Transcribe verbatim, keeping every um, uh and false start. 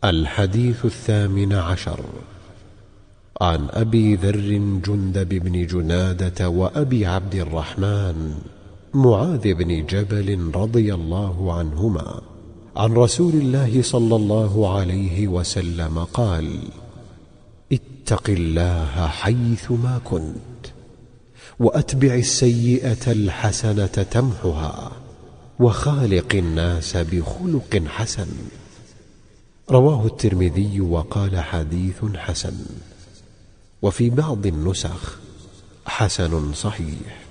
الحديث الثامن عشر. عن أبي ذر جندب بن جنادة وأبي عبد الرحمن معاذ بن جبل رضي الله عنهما عن رسول الله صلى الله عليه وسلم قال: اتق الله حيثما كنت، وأتبع السيئة الحسنة تمحها، وخالق الناس بخلق حسن. رواه الترمذي وقال: حديث حسن. وفي بعض النسخ: حسن صحيح.